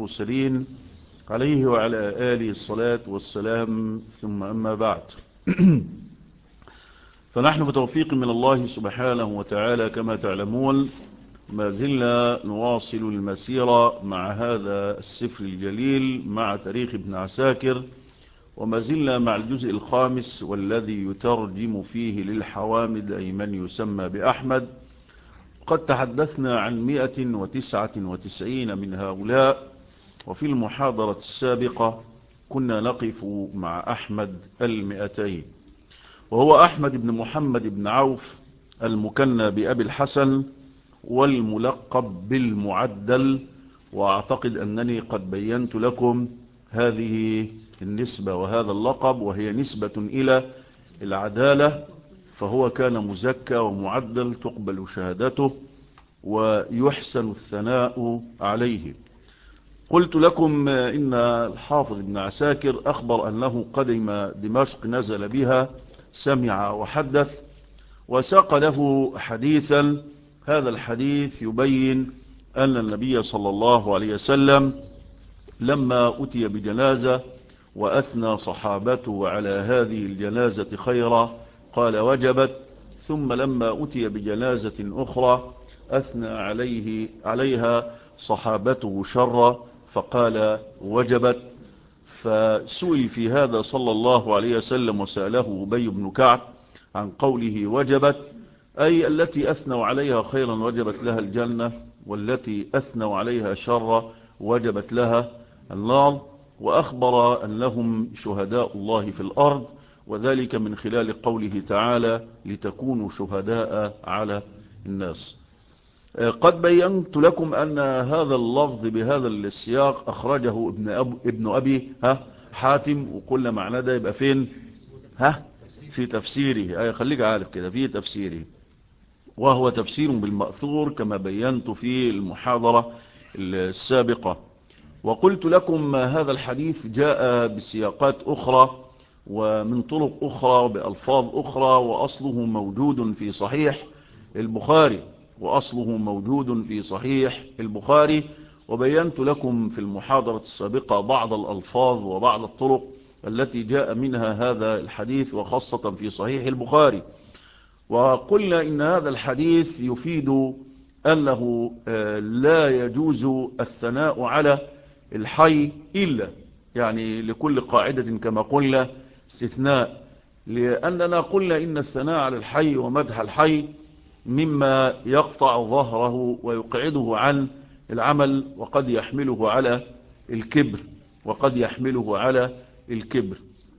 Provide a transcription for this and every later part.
المرسلين عليه وعلى آله الصلاة والسلام، ثم أما بعد. فنحن بتوفيق من الله سبحانه وتعالى كما تعلمون ما زلنا نواصل المسيرة مع هذا السفر الجليل مع تاريخ ابن عساكر، وما زلنا مع الجزء الخامس والذي يترجم فيه للحوامد أي من يسمى بأحمد. قد تحدثنا عن 199 من هؤلاء، وفي المحاضرة السابقة كنا نقف مع أحمد 200، وهو أحمد بن محمد بن عوف المكنى بأبي الحسن والملقب بالمعدل. وأعتقد أنني قد بينت لكم هذه النسبة وهذا اللقب، وهي نسبة إلى العدالة، فهو كان مزكى ومعدل تقبل شهادته ويحسن الثناء عليه. قلت لكم إن الحافظ ابن عساكر أخبر أنه قدم دمشق، نزل بها، سمع وحدث، وساق له حديثا. هذا الحديث يبين أن النبي صلى الله عليه وسلم لما أتي بجنازة وأثنى صحابته على هذه الجنازة خيرا قال وجبت، ثم لما أتي بجنازة أخرى أثنى عليها صحابته شرا فقال وجبت. فسئل في هذا صلى الله عليه وسلم وسأله أبي بن كعب عن قوله وجبت، أي التي أثنوا عليها خيرا وجبت لها الجنة، والتي أثنوا عليها شرا وجبت لها النار. وأخبر أنهم شهداء الله في الأرض، وذلك من خلال قوله تعالى لتكونوا شهداء على الناس. قد بينت لكم أن هذا اللفظ بهذا السياق أخرجه ابن أبي حاتم، وقلنا معناه ده يبقى فين؟ في تفسيره. خليك عارف كده، في تفسيره، وهو تفسير بالمأثور كما بينت في المحاضرة السابقة. وقلت لكم هذا الحديث جاء بسياقات أخرى ومن طرق أخرى بألفاظ أخرى، وأصله موجود في صحيح البخاري. وبينت لكم في المحاضرة السابقة بعض الألفاظ وبعض الطرق التي جاء منها هذا الحديث، وخاصة في صحيح البخاري. وقلنا إن هذا الحديث يفيد أنه لا يجوز الثناء على الحي إلا، يعني لكل قاعدة كما قلنا استثناء، لأننا قلنا إن الثناء على الحي ومدح الحي مما يقطع ظهره ويقعده عن العمل، وقد يحمله على الكبر.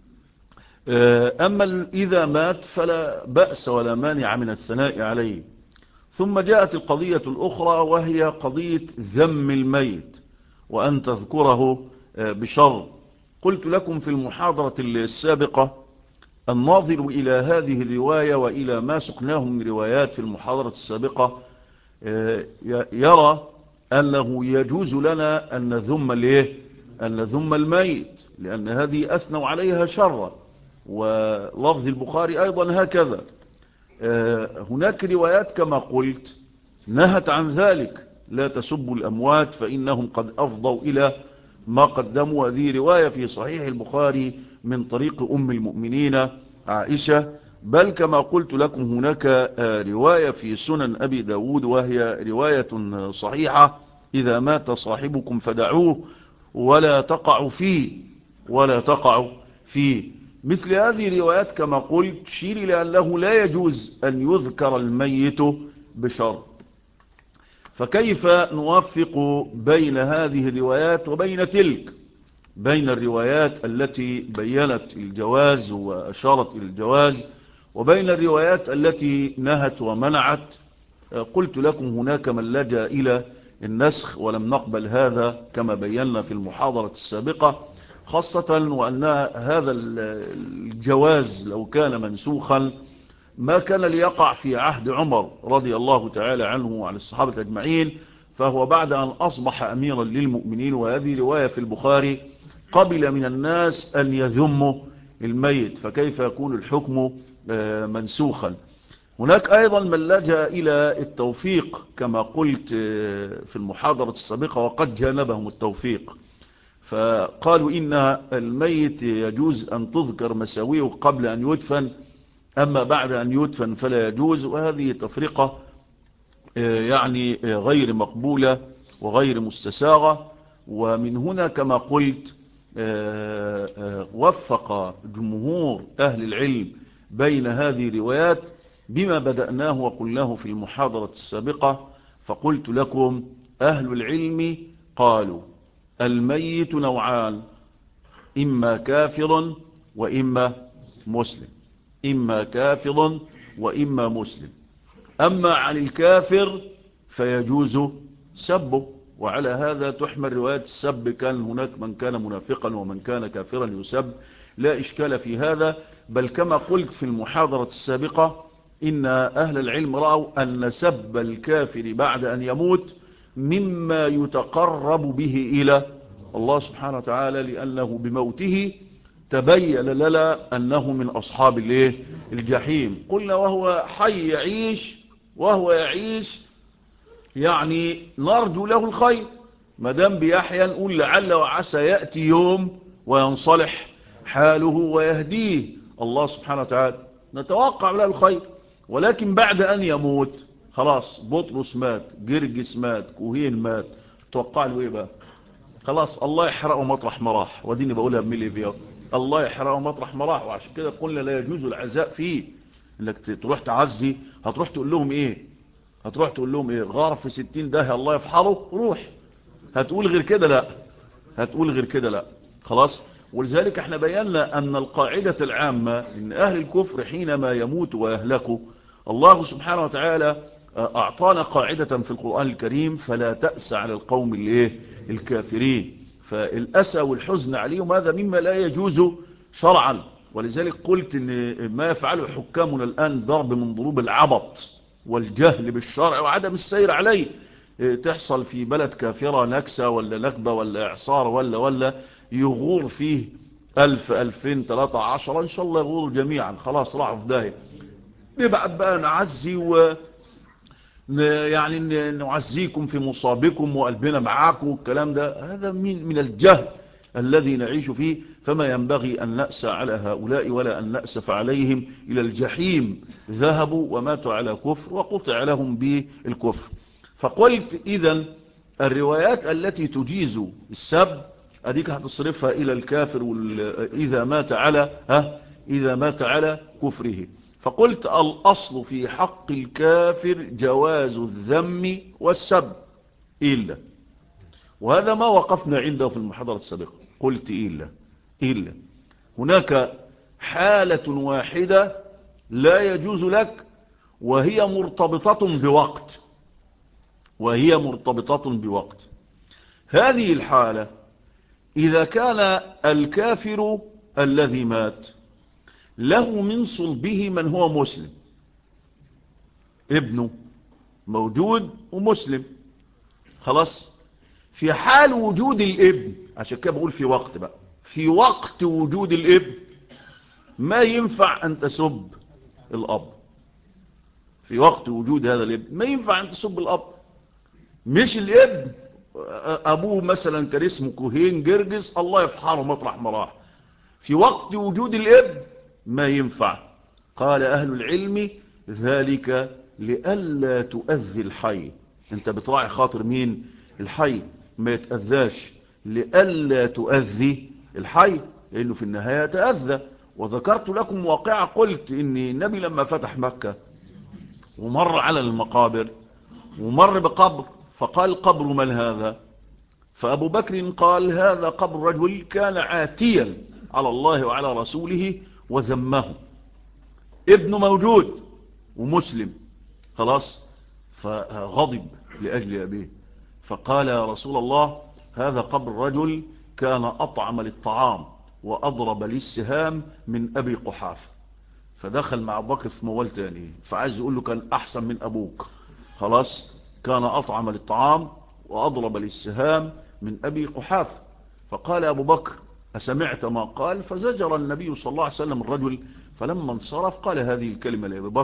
أما إذا مات فلا بأس ولا مانع من الثناء عليه. ثم جاءت القضية الأخرى، وهي قضية ذم الميت وأن تذكره بشر. قلت لكم في المحاضرة السابقة الناظر إلى هذه الرواية وإلى ما سقناه من روايات في المحاضرة السابقة يرى أنه يجوز لنا أن نذم الميت، لأن هذه أثنوا عليها شرا، ولفظ البخاري أيضا هكذا. هناك روايات كما قلت نهت عن ذلك، لا تسبوا الأموات فإنهم قد أفضوا إلى ما قدموا. هذه رواية في صحيح البخاري من طريق أم المؤمنين عائشة. بل كما قلت لكم هناك رواية في سنن أبي داود، وهي رواية صحيحة: إذا مات صاحبكم فدعوه ولا تقعوا فيه. مثل هذه الروايات كما قلت تشير إلى أنه لا يجوز أن يذكر الميت بشر. فكيف نوفق بين هذه الروايات وبين تلك، بين الروايات التي بيّنت الجواز وأشارت إلى الجواز وبين الروايات التي نهت ومنعت؟ قلت لكم هناك من لجأ إلى النسخ، ولم نقبل هذا كما بيّنا في المحاضرة السابقة، خاصة وأن هذا الجواز لو كان منسوخا ما كان ليقع في عهد عمر رضي الله تعالى عنه وعن الصحابة أجمعين، فهو بعد أن أصبح أميرا للمؤمنين، وهذه رواية في البخاري، قبل من الناس أن يذموا الميت، فكيف يكون الحكم منسوخا؟ هناك أيضا من لجأ إلى التوفيق كما قلت في المحاضرة السابقة، وقد جانبهم التوفيق، فقالوا إن الميت يجوز أن تذكر مساويه قبل أن يدفن، أما بعد أن يدفن فلا يجوز. وهذه تفرقة يعني غير مقبولة وغير مستساغة. ومن هنا كما قلت وفق جمهور أهل العلم بين هذه الروايات بما بدأناه وقلناه في المحاضرة السابقة. فقلت لكم أهل العلم قالوا الميت نوعان، إما كافر وإما مسلم، إما كافر وإما مسلم. أما عن الكافر فيجوز سبه، وعلى هذا تحمل رواية السب، كان هناك من كان منافقا ومن كان كافرا يسب، لا إشكال في هذا. بل كما قلت في المحاضرة السابقة إن أهل العلم رأوا أن سب الكافر بعد أن يموت مما يتقرب به إلى الله سبحانه وتعالى، لأنه بموته تبين لنا أنه من أصحاب الجحيم. قلنا وهو حي يعيش، وهو يعيش يعني نرجو له الخير، مدام بيحيى نقول لعل وعسى يأتي يوم وينصلح حاله ويهديه الله سبحانه وتعالى، نتوقع له الخير. ولكن بعد أن يموت خلاص، بطرس مات، جرجس مات، كوهين مات، توقع له ايه بقى؟ خلاص الله يحرقه مطرح مراح، وديني بقولها بملي فيها، الله يحرقه مطرح مراح. وعشان كده قلنا لا يجوز العزاء فيه، انك تروح تعزي، هتروح تقول لهم ايه؟ هتروح تقول لهم ايه؟ غار في 60 ده الله يفحره، روح. هتقول غير كده لا، هتقول غير كده لا، خلاص. ولذلك احنا بينا ان القاعدة العامة ان اهل الكفر حينما يموت ويهلكوا، الله سبحانه وتعالى اعطانا قاعدة في القرآن الكريم: فلا تأس على القوم الكافرين. فالأسى والحزن عليهم هذا مما لا يجوز شرعا. ولذلك قلت ان ما يفعله حكامنا الآن ضرب من ضروب العبط والجهل بالشرع وعدم السير عليه. تحصل في بلد كافرة نكسة ولا نكبة ولا إعصار ولا يغور فيه 1000 2000 13، إن شاء الله يغوروا جميعا، خلاص راحوا في داهية. نبعت بقى نعزي يعني نعزيكم في مصابكم وقلبنا معاكم والكلام ده، هذا من الجهل الذي نعيش فيه. فما ينبغي أن نأسى على هؤلاء ولا أن نأسف عليهم، إلى الجحيم ذهبوا وماتوا على كفر وقطع لهم بالكفر. فقلت إذن الروايات التي تجيز السب أديك هتصرفها إلى الكافر إذا مات على كفره. فقلت الأصل في حق الكافر جواز الذم والسب إلا، وهذا ما وقفنا عنده في المحاضرة السابقة. قلت إلا هناك حالة واحدة لا يجوز لك، وهي مرتبطة بوقت. هذه الحالة إذا كان الكافر الذي مات له من صلبه من هو مسلم، ابنه موجود ومسلم، خلاص. في حال وجود الابن، عشان كده بقول في وقت بقى، في وقت وجود الابن ما ينفع أن تسب الأب. في وقت وجود هذا الابن ما ينفع أن تسب الأب، مش الابن أبوه مثلا كان اسمه كوهين جرجس، الله يفحره مطرح مراح. في وقت وجود الابن ما ينفع. قال أهل العلم ذلك لئلا تؤذي الحي. انت بتراعي خاطر مين؟ الحي ما يتأذاش، لئلا تؤذي الحي، لأنه في النهاية تأذى. وذكرت لكم واقعة، قلت إن النبي لما فتح مكة ومر على المقابر ومر بقبر، فقال قبر من هذا؟ فأبو بكر قال هذا قبر رجل كان عاتيا على الله وعلى رسوله وذمه، ابنه موجود ومسلم، خلاص. فغضب لأجل أبيه، فقال يا رسول الله هذا قبر رجل كان أطعم للطعام وأضرب للسهام من أبي قحافة. فدخل مع أبو بكر في موال تاني، فعايز يقول له كان أحسن من أبوك، خلاص، كان أطعم للطعام وأضرب للسهام من أبي قحافة. فقال أبو بكر أسمعت ما قال؟ فزجر النبي صلى الله عليه وسلم الرجل، فلما انصرف قال هذه الكلمة لأبي بكر: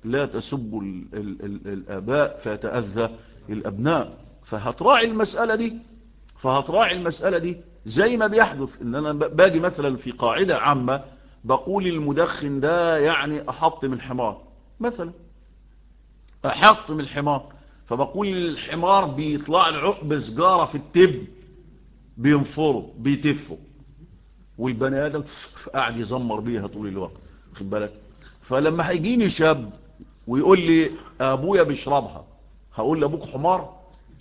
لا تسبوا الآباء فيتأذى الأبناء. فهتراعي المسألة دي زي ما بيحدث ان انا باجي مثلا في قاعدة عامة بقول المدخن ده يعني احط من حمار مثلا، احط من الحمار، فبقول الحمار بيطلع العقب سجارة في التب بينفره بيتفه، والبني ادم قاعد يزمر بيها طول الوقت، خد بالك. فلما هيجيني شاب ويقول لي ابويا بيشربها، هقول لابوك حمار؟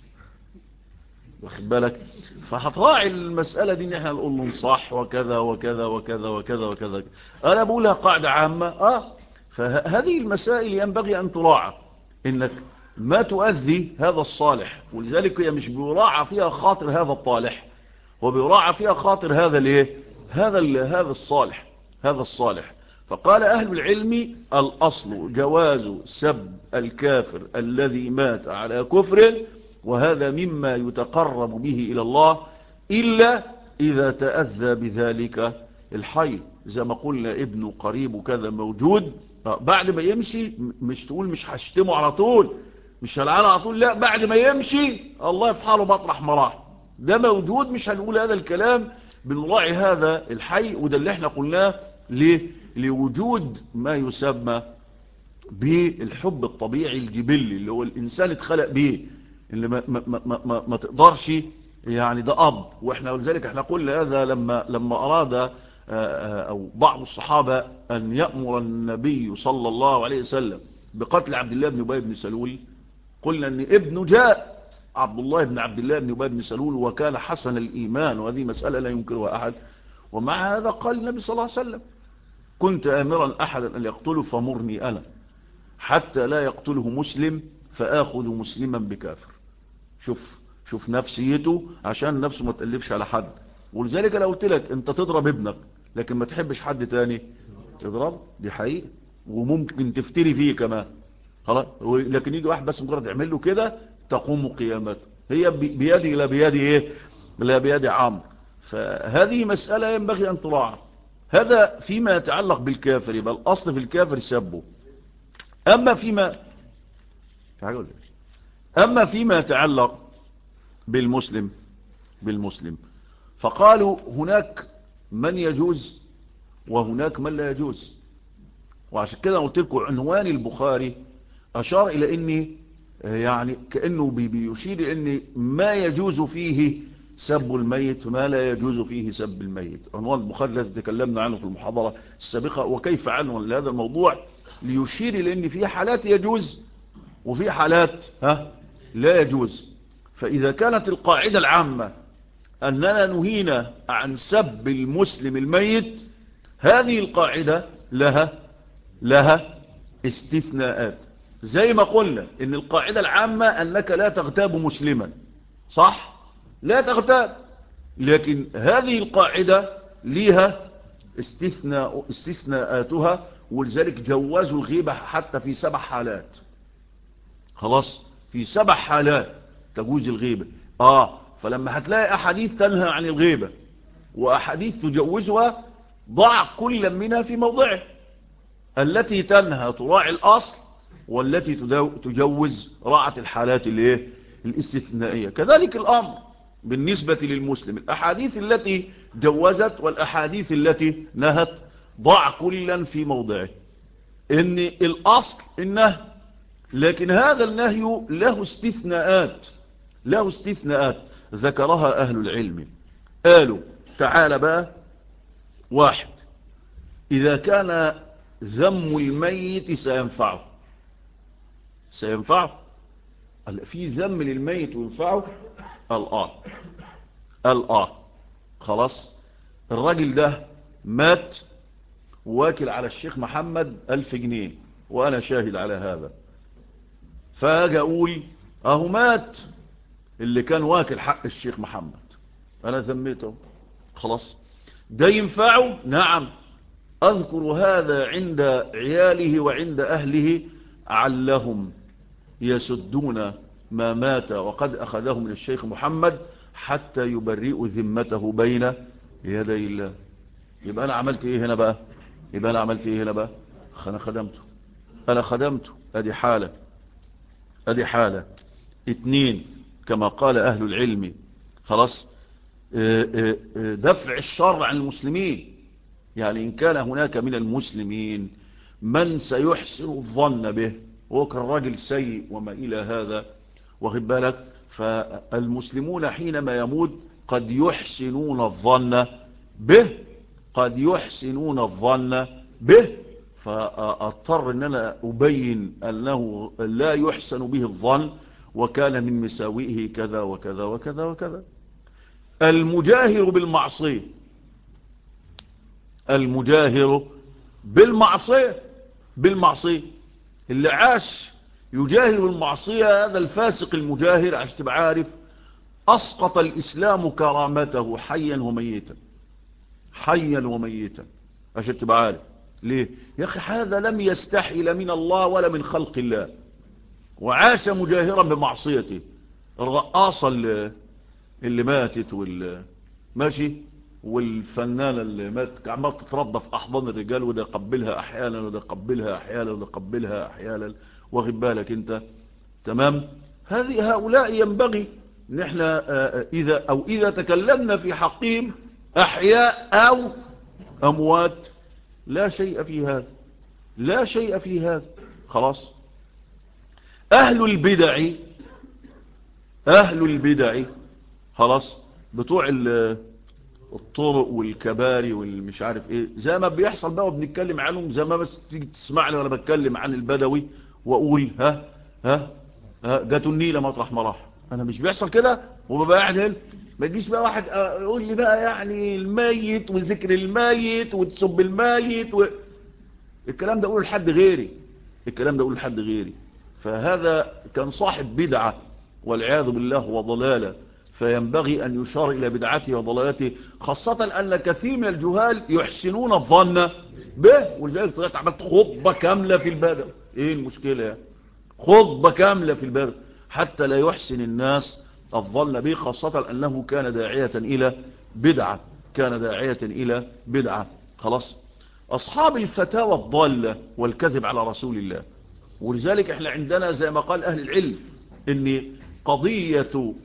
واخد بالك. فهتراعي المسألة دي ان احنا نقول له صح وكذا وكذا وكذا وكذا وكذا. انا بقولها قاعدة عامة. فهذه المسائل ينبغي ان تراعى، انك ما تؤذي هذا الصالح، ولذلك هي مش بيراعى فيها خاطر هذا الطالح، وبيراعى فيها خاطر هذا الايه، هذا الصالح، هذا الصالح. فقال اهل العلم الاصل جواز سب الكافر الذي مات على كفر، وهذا مما يتقرب به إلى الله، إلا إذا تأذى بذلك الحي، زي ما قلنا ابنه قريب وكذا موجود، بعد ما يمشي مش تقول مش هشتمه على طول، مش هلعنه على طول، لا، بعد ما يمشي الله يفحله مطرح مراح، ده موجود مش هنقول هذا الكلام، بنراعي هذا الحي. وده اللي احنا قلناه ليه؟ لوجود ما يسمى بالحب الطبيعي الجبلي اللي هو الإنسان اتخلق به، اللي ما تقدرش يعني، ده أب. واحنا ولذلك احنا قلنا هذا لما أراد أو بعض الصحابة أن يأمر النبي صلى الله عليه وسلم بقتل عبد الله بن أبي بن سلول، قلنا أن ابنه جاء عبد الله بن عبد الله بن أبي بن سلول وكان حسن الإيمان، وهذه مسألة لا ينكرها أحد، ومع هذا قال النبي صلى الله عليه وسلم كنت آمرا أحدا أن يقتله فمرني أنا حتى لا يقتله مسلم فآخذ مسلما بكافر. شوف نفسيته عشان نفسه ما تقلبش على حد. ولذلك لو قلت لك انت تضرب ابنك لكن ما تحبش حد تاني تضرب، دي حقيقة، وممكن تفتري فيه كمان، خلاص. لكن يجي واحد بس مجرد يعمل له كده تقوم قيامته، هي بيدي لا بيدي ايه، لا بيدي عمرو. فهذه مسألة ينبغي ان تراعى. هذا فيما يتعلق بالكافر، يبقى الاصل في الكافر سبه. اما فيما يتعلق بالمسلم فقالوا هناك من يجوز وهناك من لا يجوز. وعشان كده قلت لكم عنوان البخاري أشار إلى أني يعني كأنه بيشير أن ما يجوز فيه سب الميت وما لا يجوز فيه سب الميت. عنوان البخاري الذي تكلمنا عنه في المحاضرة السابقة، وكيف عنوان لهذا الموضوع ليشير إلى أن في حالات يجوز وفي حالات لا يجوز. فإذا كانت القاعدة العامة أننا نهينا عن سب المسلم الميت، هذه القاعدة لها استثناءات. زي ما قلنا إن القاعدة العامة أنك لا تغتاب مسلما، صح؟ لا تغتاب، لكن هذه القاعدة لها استثناءاتها، ولذلك جوازوا الغيبة حتى في 7 حالات. خلاص، في 7 حالات تجوز الغيبة. فلما هتلاقي أحاديث تنهى عن الغيبة وأحاديث تجوزها، ضع كل منها في موضعه. التي تنهى تراعي الأصل، والتي تجوز راعة الحالات الاستثنائية. كذلك الأمر بالنسبة للمسلم، الأحاديث التي جوزت والأحاديث التي نهت ضع كلا في موضعه. إن الأصل النهي، لكن هذا النهي له استثناءات ذكرها أهل العلم. قالوا تعال بقى، 1، إذا كان ذم الميت سينفعه في ذم للميت وينفعه. خلاص، الراجل ده مات واكل على الشيخ محمد 1000 جنيه وأنا شاهد على هذا، فاجي أقول أهو مات اللي كان واكل حق الشيخ محمد، أنا ذميته، خلاص، ده ينفعه؟ نعم. أذكر هذا عند عياله وعند أهله علهم يسدون ما مات وقد أخذه من الشيخ محمد حتى يبرئوا ذمته بين يدي الله. يبقى أنا عملت إيه هنا بقى؟ أنا خدمته. أنا خدمته، أدي حالة. أدي حالة. 2، كما قال أهل العلم خلاص، دفع الشر عن المسلمين. يعني إن كان هناك من المسلمين من سيحسن الظن به، هو كان راجل سيء وما إلى هذا، واخد بالك، فالمسلمون حينما يموت قد يحسنون الظن به، قد يحسنون الظن به، فأضطر أن أنا أبين أنه لا يحسن به الظن، وكان من مساوئه كذا وكذا وكذا وكذا. المجاهر بالمعصية، المجاهر بالمعصية، بالمعصية اللي عاش يجاهر بالمعصية، هذا الفاسق المجاهر عشان تبقى عارف أسقط الإسلام كرامته حيا وميتا، حيا وميتا، عشان تبقى عارف. ليه يا أخي؟ هذا لم يستحي لا من الله ولا من خلق الله، وعاش مجاهرا بمعصيته. الرقاصة اللي ماتت ماشي، والفنانة اللي ماتت عمال تترضى في أحضان الرجال، وده قبلها أحيانا وده قبلها أحيانا وده قبلها أحيانا، واخد بالك أنت؟ تمام. هؤلاء ينبغي ان احنا إذا تكلمنا في حقهم أحياء أو أموات، لا شيء في هذا، لا شيء في هذا. خلاص. أهل البدع، أهل البدع خلاص، بتوع الطرق والكباري والمش عارف ايه، زي ما بيحصل بقى وبنتكلم عنهم، زي ما بس تيجي تسمعني وانا بتكلم عن البدوي واقول ها جاتوا النيلة مطرح ما راح. انا مش بيحصل كده وببقى قاعد هنا، ما يجيش بقى واحد يقول لي بقى يعني الميت وذكر الميت وتسب الميت الكلام ده اقوله لحد غيري، الكلام ده اقوله لحد غيري. فهذا كان صاحب بدعة والعياذ بالله وضلالة، فينبغي أن يشار إلى بدعته وضلالته، خاصة أن كثير من الجهال يحسنون الظن به. ولذلك طلعت عملت خطبة كاملة في البدع. إيه المشكلة يعني؟ خطبة كاملة في البدع حتى لا يحسن الناس الظن به، خاصة أنه كان داعية إلى بدعة، كان داعية إلى بدعة. خلاص. أصحاب الفتاوى الضالة والكذب على رسول الله. ولذلك احنا عندنا زي ما قال أهل العلم ان قضية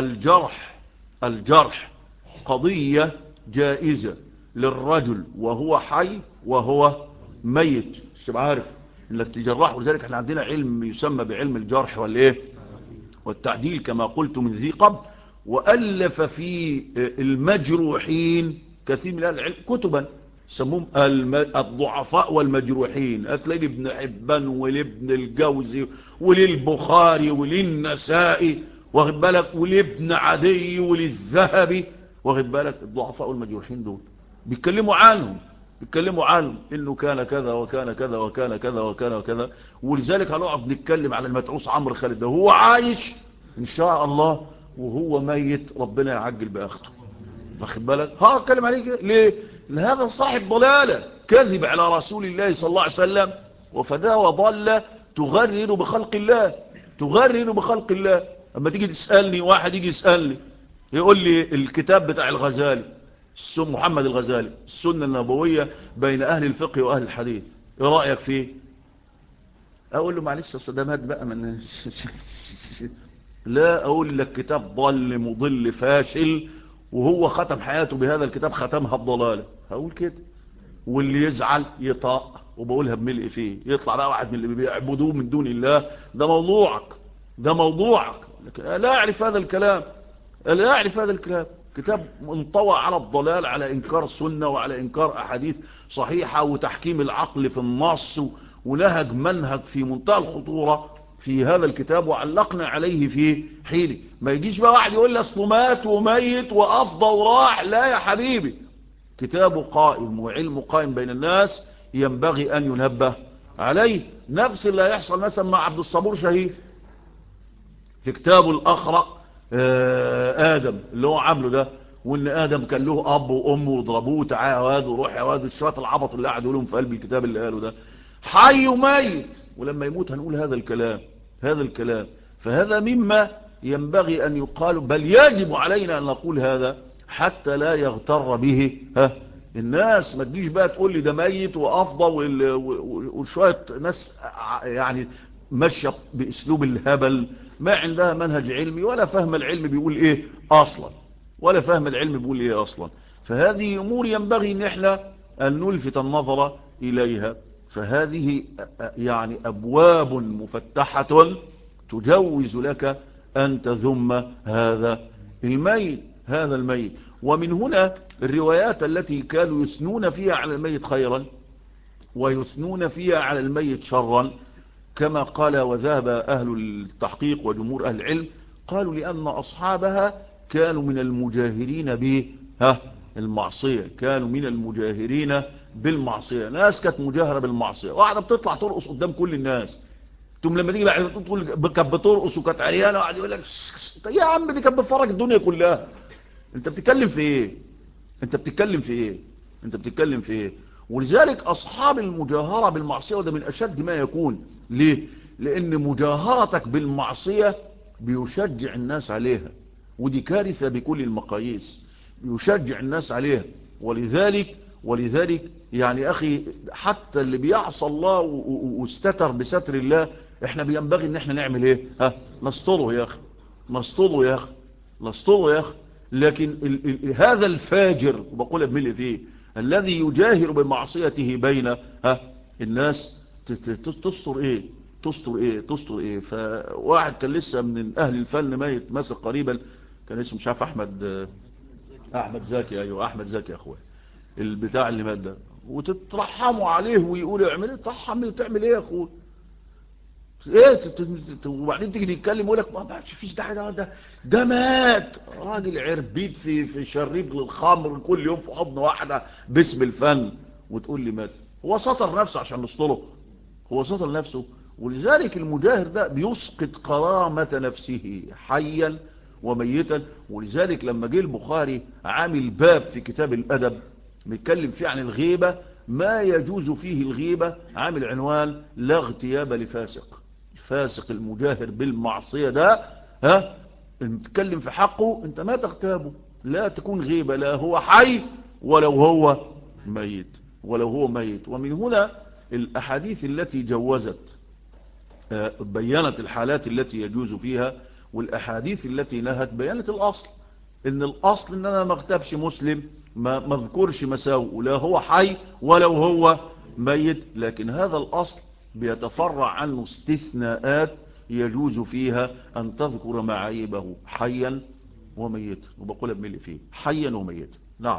الجرح قضية جائزة للرجل وهو حي وهو ميت، مش عارف انك تجرح. ولذلك احنا عندنا علم يسمى بعلم الجرح والايه والتعديل كما قلت من ذي قبل، وألف في المجروحين كثير من العلم كتبا سموهم الضعفاء والمجروحين. هتلاقي لابن حبان ولابن الجوزي وللبخاري وللنسائي، واخد بالك، ولابن عدي وللذهبي، واخد بالك. الضعفاء والمجروحين دول بيتكلموا عنهم، بيتكلموا عنهم انه كان كذا وكان كذا وكان كذا وكان وكذا. ولذلك هنقعد نتكلم على المتعوس عمرو خالد ده، هو عايش ان شاء الله، وهو ميت ربنا يعجل باخته، واخد بالك. اتكلم عليه كده ليه؟ لهذا صاحب ضلاله كذب على رسول الله صلى الله عليه وسلم، وفداه وضل تغرر بخلق الله، تغرر بخلق الله. اما تيجي تسالني، واحد يجي يسالني يقول لي الكتاب بتاع الغزالي، محمد الغزالي، السنة النبوية بين أهل الفقه وأهل الحديث، إيه رأيك فيه؟ أقول له معلش الصدمات بقى من لا، أقول لك كتاب ضل مضل فاشل، وهو ختم حياته بهذا الكتاب، ختمها بضلالة. هقول كده، واللي يزعل يطاق، وبقولها بملء فيه. يطلع بقى واحد من اللي بيعبدوه من دون الله، ده موضوعك، ده موضوعك. لكن لا أعرف هذا الكلام، لا أعرف هذا الكلام. كتاب منطوى على الضلال، على إنكار السنة وعلى إنكار أحاديث صحيحة وتحكيم العقل في النص، ونهج منهج في منتهى الخطورة في هذا الكتاب، وعلقنا عليه في حينه. ما يجيش بقى واحد يقول لي اصله مات وميت وأفضى وراح. لا يا حبيبي، كتابه قائم وعلمه قائم بين الناس، ينبغي أن ينبه عليه. نفس اللي هيحصل مثلا مع عبد الصبور شهيد في كتابه الأخرق آدم اللي هو عامله ده، وإن آدم كان له أب وأم وضربوه، تعالى يا واد وروح يا واد، الشوات العبط اللي قاعد يقولهم في قلب الكتاب اللي قاله ده. حي وميت، ولما يموت هنقول هذا الكلام، هذا الكلام. فهذا مما ينبغي أن يقال، بل يجب علينا أن نقول هذا حتى لا يغتر به الناس ما تجيش بقى تقول لي ده ميت وافضل وشويه ناس يعني ماشيه باسلوب الهبل، ما عندها منهج علمي ولا فهم العلم بيقول ايه اصلا، ولا فهم العلم بيقول ايه اصلا. فهذه امور ينبغي ان احنا ان نلفت النظر اليها. فهذه يعني ابواب مفتحه تجوز لك ان تذم هذا الميت، هذا الميت. ومن هنا الروايات التي كانوا يثنون فيها على الميت خيرا ويثنون فيها على الميت شرا، كما قال وذهب أهل التحقيق وجمهور أهل العلم، قالوا لأن أصحابها كانوا من المجاهرين بالمعصية، كانوا من المجاهرين بالمعصية. ناس كانت مجاهرة بالمعصية، واحدة بتطلع ترقص قدام كل الناس، ثم لما تيجي بعد تقول كانت بترقص وكانت عريانة، وقعد يقول لك يا عم دي كانت بتفرج الدنيا كلها. انت بتتكلم في ايه؟ انت بتتكلم في ايه؟ انت بتتكلم في ايه؟ ولذلك اصحاب المجاهرة بالمعصية، وده من اشد ما يكون. ليه؟ لان مجاهرتك بالمعصية بيشجع الناس عليها، ودي كارثة بكل المقاييس، يشجع الناس عليها. ولذلك يعني اخي، حتى اللي بيعصى الله واستتر بستر الله، احنا بينبغي ان احنا نعمل ايه؟ نستره يا اخي، نستره يا اخي، نستره يا اخي. لكن هذا الفاجر، وبقول بملء فيه، الذي يجاهر بمعصيته بين الناس، تستر ايه؟ تستر ايه؟ تستر ايه؟ فواحد كان لسه من اهل الفن ميت ماسك قريبا، كان اسمه مش عارف احمد زكي. ايوه احمد زكي يا اخويا، البتاع اللي مات ده، وتترحموا عليه ويقولوا اعمل ايه؟ ترحم ايه وتعمل ايه يا اخويا؟ ايه وبعدين تيجي تتكلم يقول لك ما بعدش فيش ده مات راجل عربيد في شريب للخمر كل يوم في حضن واحده باسم الفن، وتقول لي مات. هو سطر نفسه عشان نسطره؟ هو سطر نفسه؟ ولذلك المجاهر ده بيسقط كرامة نفسه حيا وميتا. ولذلك لما جه البخاري عامل باب في كتاب الأدب بيتكلم فيه عن الغيبة، ما يجوز فيه الغيبة، عامل عنوان لا اغتياب لفاسق. الفاسق المجاهر بالمعصية ده، نتكلم في حقه، انت ما تغتابه، لا تكون غيبة، لا هو حي ولو هو ميت، ولو هو ميت. ومن هنا الأحاديث التي جوزت بيّنت الحالات التي يجوز فيها، والأحاديث التي نهت بيّنت الأصل، إن الأصل إن أنا ما اغتابش مسلم، ما اذكرش مساوئ، لا هو حي ولو هو ميت. لكن هذا الأصل بيتفرع عنه استثناءات يجوز فيها أن تذكر معايبه حيا وميتا، وبقول بملء فيه حيا وميتا. نعم.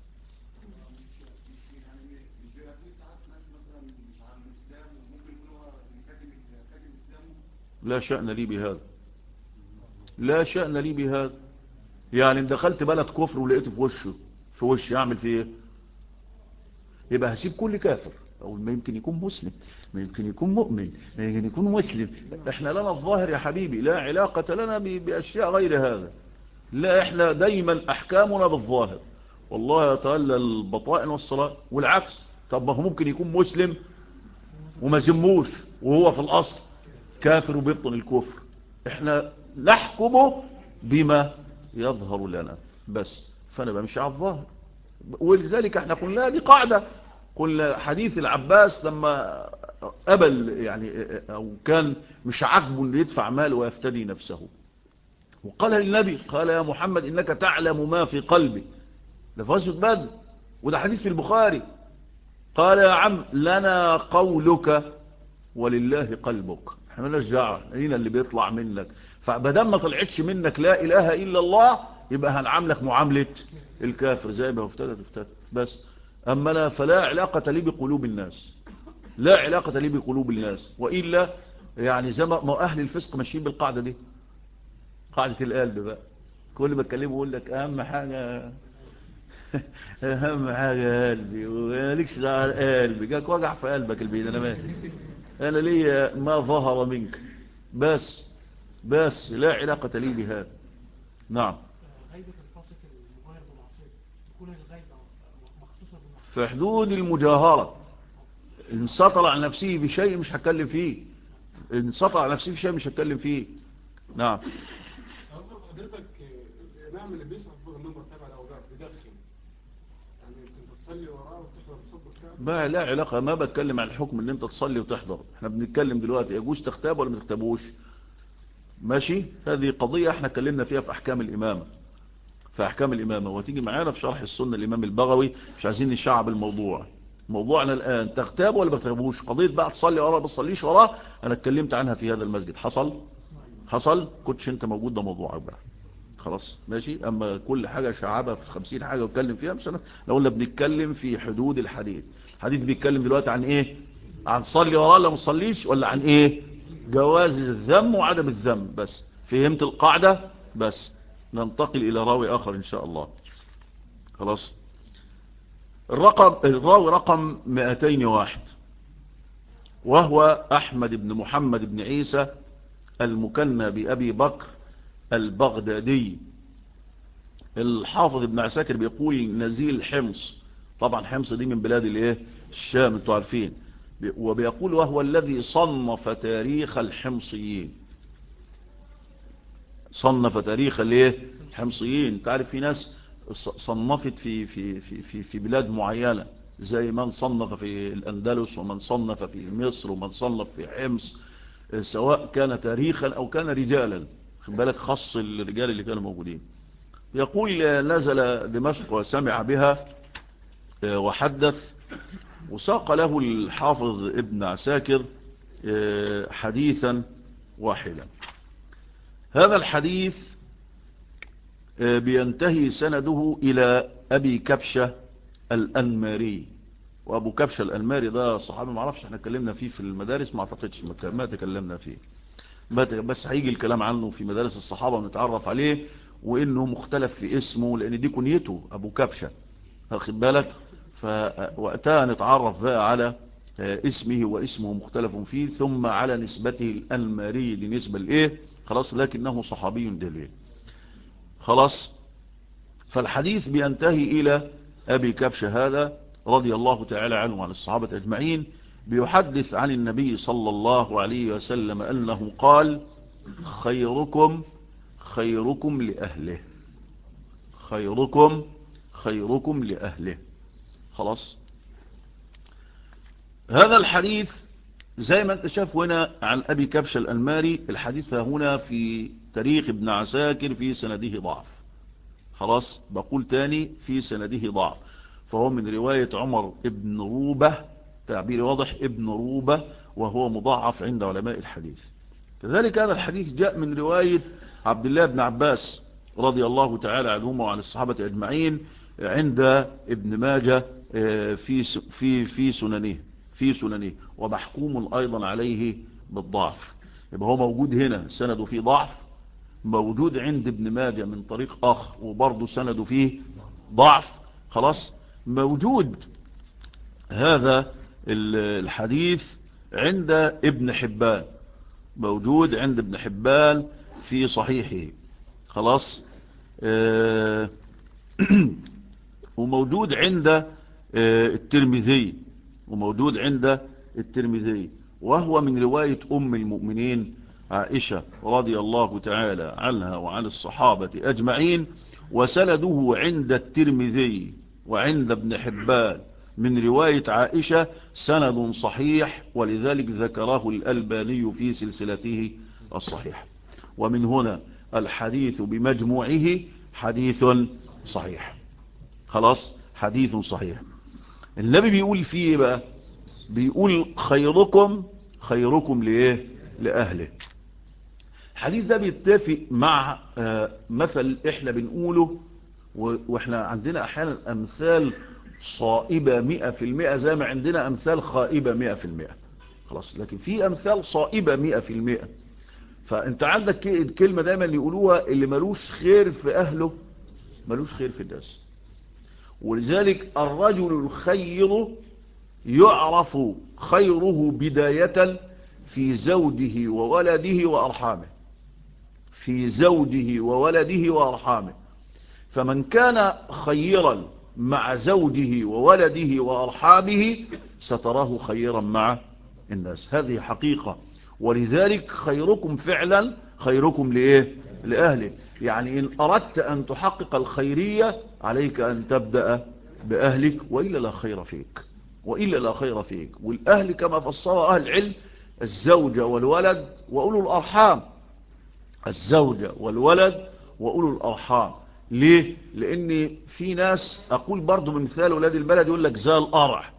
لا شأن لي بهذا، لا شأن لي بهذا. يعني ان دخلت بلد كفر ولقيته في وشي اعمل فيه ايه؟ يبقى هسيب كل كافر، او ما يمكن يكون مسلم، ما يمكن يكون مؤمن، ما يمكن يكون مسلم. احنا لنا الظاهر يا حبيبي، لا علاقة لنا باشياء غير هذا. لا، احنا دايما احكامنا بالظاهر، والله يتولى البطائن والصلاة. والعكس، طب ما هو ممكن يكون مسلم وما زموش وهو في الاصل كافر وبيبطن الكفر. احنا نحكمه بما يظهر لنا بس، فانا بمشي على الظاهر. ولذلك احنا قلنا دي قاعدة، قلنا حديث العباس لما قبل يعني او كان مش عاجبه انه يدفع مال ويفتدي نفسه، وقال للنبي، قال يا محمد انك تعلم ما في قلبي، ده في غزوة بدر، وده حديث في البخاري. قال يا عم لنا قولك ولله قلبك، احنا مالناش دعوه، هنا اللي بيطلع منك. فبدل ما طلعتش منك لا اله الا الله، يبقى هنعاملك معامله الكافر زي ما افتدت بس. اما لا، فلا علاقه لي بقلوب الناس، لا علاقه لي بقلوب الناس. والا يعني زي ما اهل الفسق ماشيين بالقاعده دي، قاعده القلب بقى. كل ما اتكلموا يقول لك اهم حاجه اهم حاجه قلبي، ومالكش دعوه قلبي، جاك وجع في قلبك البيت، انا مالي، انا ليا ما ظهر منك بس لا علاقة لي بهذا. نعم. غيبة الفاسق المجاهر بمعصيته تكون الغيبة مخصوصة بمعصيته في حدود المجاهرة، ان سطر على نفسه بشيء مش هتكلم فيه، ان سطر على نفسه بشيء مش هتكلم فيه. نعم. حضرتك الإمام اللي بيصعد فوق المنبر تابع الأوقات بيدخن، يعني أنت تصلي وراه وتحضر خطبة الكعبة؟ ما لا علاقة، ما بتكلم عن الحكم ان انت تصلي وتحضر، احنا بنتكلم دلوقتي يجوز تغتاب ولا ما تغتابوش. ماشي، هذه قضية احنا اتكلمنا فيها في احكام الامامة، في احكام الامامة، وتيجي معانا في شرح السنة الامام البغوي، مش عايزين نشعب الموضوع. موضوعنا الان تغتاب ولا ما تغتابوش، قضية بقى تصلي وراه ما تصليش وراه انا اتكلمت عنها في هذا المسجد. حصل كنتش انت موجود، ده موضوعك بقى خلاص. ماشي، اما كل حاجة شعبها في 50 حاجة واتكلم فيها، مش انا. لو قلنا بنتكلم في حدود الحديث، الحديث بيتكلم دلوقتي عن ايه؟ عن صلي وراه ولا ما تصليش، ولا عن ايه؟ جواز الذم وعدم الذم. بس فهمت القاعدة؟ بس ننتقل الى راوي اخر ان شاء الله. خلاص. الراوي رقم 201، وهو احمد بن محمد بن عيسى المكنى بأبي بكر البغدادي. الحافظ ابن عساكر بيقول نزيل حمص، طبعا حمص دي من بلاد الايه؟ الشام، انتوا عارفين. وبيقول وهو الذي صنف تاريخ الحمصيين. صنف تاريخ الايه؟ الحمصيين. انت عارف في ناس صنفت في بلاد معينة، زي من صنف في الأندلس، ومن صنف في مصر، ومن صنف في حمص، سواء كان تاريخا أو كان رجالا. خد بالك، خص الرجال اللي كانوا موجودين. يقول نزل دمشق وسمع بها وحدث، وساق له الحافظ ابن عساكر حديثا واحدا. هذا الحديث بينتهي سنده إلى أبي كبشة الأنماري. وأبو كبشة الأنماري ده صحابي، ما عرفش احنا اتكلمنا فيه في المدارس، ما اعتقدش ما تكلمنا فيه، بس هيجي الكلام عنه في مدارس الصحابة ونتعرف عليه، وإنه مختلف في اسمه لأن دي كنيته أبو كبشة، واخد بالك. فوقتها نتعرف بقى على اسمه، واسمه مختلف فيه، ثم على نسبته الأنماري دي نسبة لإيه. خلاص، لكنه صحابي دليل. خلاص. فالحديث بينتهي إلى أبي كبشة هذا رضي الله تعالى عنه وعن الصحابة أجمعين، بيحدث عن النبي صلى الله عليه وسلم أنه قال خيركم لأهله. خيركم لأهله. خلاص. هذا الحديث زي ما انت شاف هنا عن أبي كبشة الأنماري، الحديث هنا في تاريخ ابن عساكر في سنده ضعف. خلاص، بقول تاني في سنده ضعف، فهو من رواية عمر ابن روبة، تعبير واضح، ابن روبة، وهو مضاعف عند علماء الحديث. كذلك هذا الحديث جاء من رواية عبد الله بن عباس رضي الله تعالى عنهما وعن الصحابة أجمعين عند ابن ماجه في سننه ومحكوم أيضا عليه بالضعف. يبقى هو موجود هنا سنده فيه ضعف، موجود عند ابن ماجه من طريق آخر وبرضه سنده فيه ضعف. خلاص. موجود هذا الحديث عند ابن حبان، موجود عند ابن حبان في صحيحه. خلاص. وموجود عند الترمذي، وهو من رواية أم المؤمنين عائشة رضي الله تعالى عنها وعن الصحابة أجمعين، وسنده عند الترمذي وعند ابن حبان من رواية عائشة سند صحيح، ولذلك ذكره الألباني في سلسلته الصحيح. ومن هنا الحديث بمجموعه حديث صحيح. خلاص، حديث صحيح. النبي بيقول فيه بقى، بيقول خيركم لإيه؟ لأهله. الحديث ده بيتفق مع مثل احنا بنقوله، واحنا عندنا احيانا امثال صائبة 100%، زي ما عندنا امثال خائبة 100%. خلاص، لكن في امثال صائبة 100%. فانت عندك كلمة دايما يقولوها، اللي ملوش خير في اهله ملوش خير في الناس. ولذلك الرجل الخير يعرف خيره بداية في زوجه وولده وأرحامه، فمن كان خيرا مع زوجه وولده وأرحامه ستراه خيرا مع الناس. هذه حقيقة. ولذلك خيركم فعلا خيركم لإيه؟ لأهله. يعني إن أردت أن تحقق الخيرية عليك أن تبدأ بأهلك وإلا لا خير فيك، وإلا لا خير فيك. والأهل كما فسر أهل العلم الزوجة والولد وأولو الأرحام، الزوجة والولد وأولو الأرحام. ليه؟ لأن في ناس، أقول برضو بمثال ولاد البلد، يقول لك زي القرع.